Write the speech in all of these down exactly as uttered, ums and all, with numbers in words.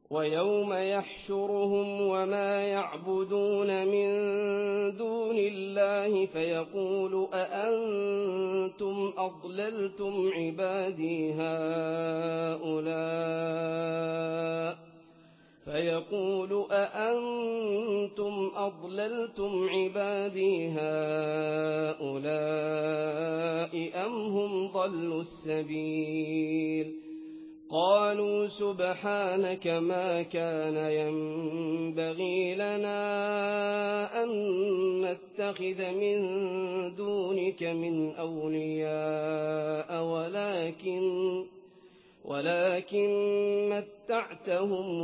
ويوم يحشرهم وما يعبدون من دون الله فيقول أأنتم أضللتم عبادي هؤلاء فيقول أأنتم أضللتم عبادي هؤلاء أم هم ضلوا السبيل قالوا سبحانك ما كان ينبغي لنا أن نتخذ من دونك من أولياء ولكن ولكن متعتهم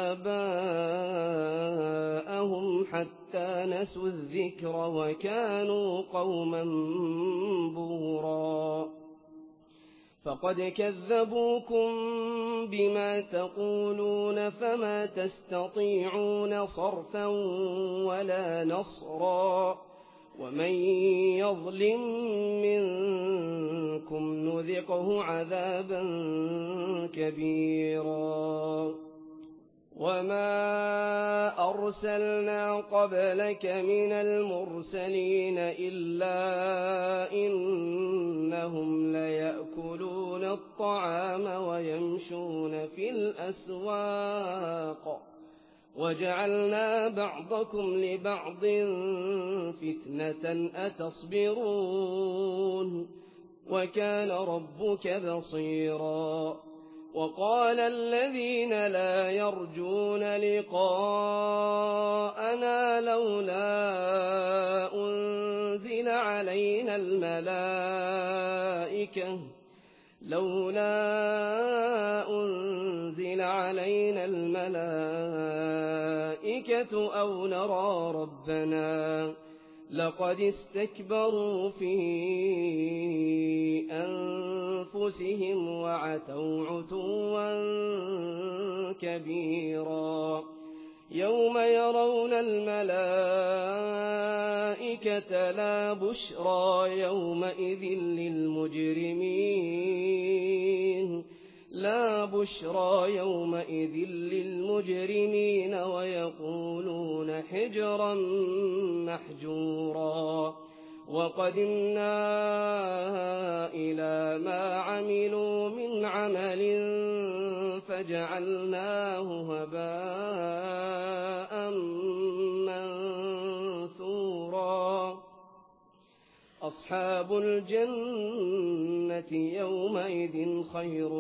وآباءهم حتى نسوا الذكر وكانوا قوما بورا فقد كذبوكم بما تقولون فما تستطيعون صرفا ولا نصرا ومن يظلم منكم نذقه عذابا كبيرا وما أرسلنا قبلك من المرسلين إلا إنهم ليأكلون الطعام ويمشون في الأسواق وجعلنا بعضكم لبعض فتنة أتصبرون وكان ربك بصيرا وقال الذين لا يرجون لقاءنا لولا أنزل علينا الملائكة لولا أنزل علينا الملائكة أو نرى ربنا لقد استكبروا في أنفسهم وعتوا عتوا كبيرا يوم يرون الملائكة لا بشرى يومئذ للمجرمين لا بشرى يومئذ للمجرمين ويقولون حجرا محجورا وقدمنا إلى ما عملوا من عمل فجعلناه هباء منثورا أصحاب الجنة يومئذ خير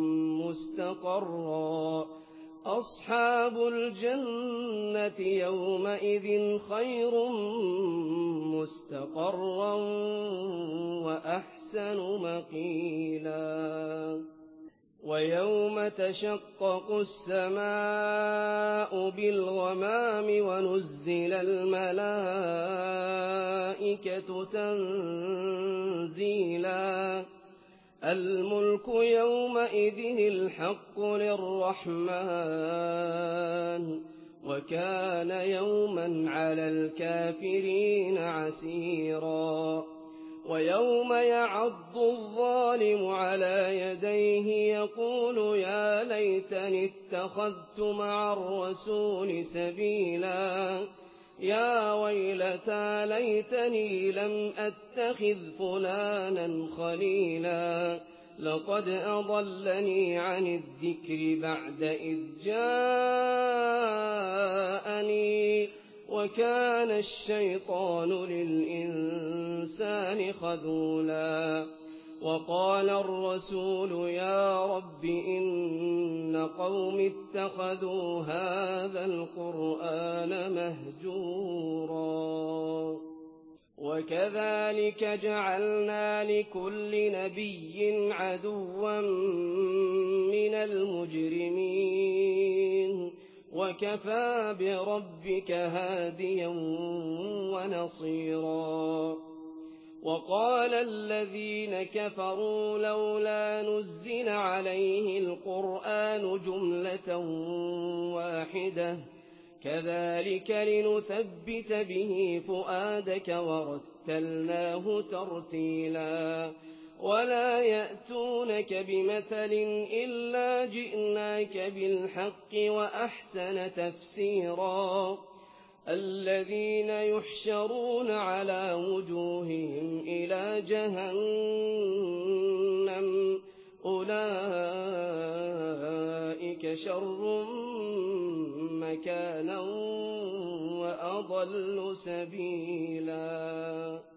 مستقرا أصحاب الجنة يومئذ خير مستقرا وأحسن مقيلا ويوم تشقق السماء بالغمام ونزل الملائكة تنزيلا الملك يومئذ الحق للرحمن وكان يوما على الكافرين عسيرا ويوم يعض الظالم على يديه يقول يا ليتني اتخذت مع الرسول سبيلا يا ويلتى ليتني لم أتخذ فلانا خليلا لقد أضلني عن الذكر بعد إذ جاءني وكان الشيطان للإنسان خذولا وقال الرسول يا رب إن قوم اتخذوا هذا القرآن مهجورا وكذلك جعلنا لكل نبي عدوا من المجرمين وكفى بربك هاديا ونصيرا وقال الذين كفروا لولا نزل عليه القرآن جملة واحدة كذلك لنثبت به فؤادك ورتلناه ترتيلا ولا يأتونك بمثل إلا جئناك بالحق وأحسن تفسيرا الذين يحشرون على وجوههم إلى جهنم أولئك شر مكانا وأضل سبيلا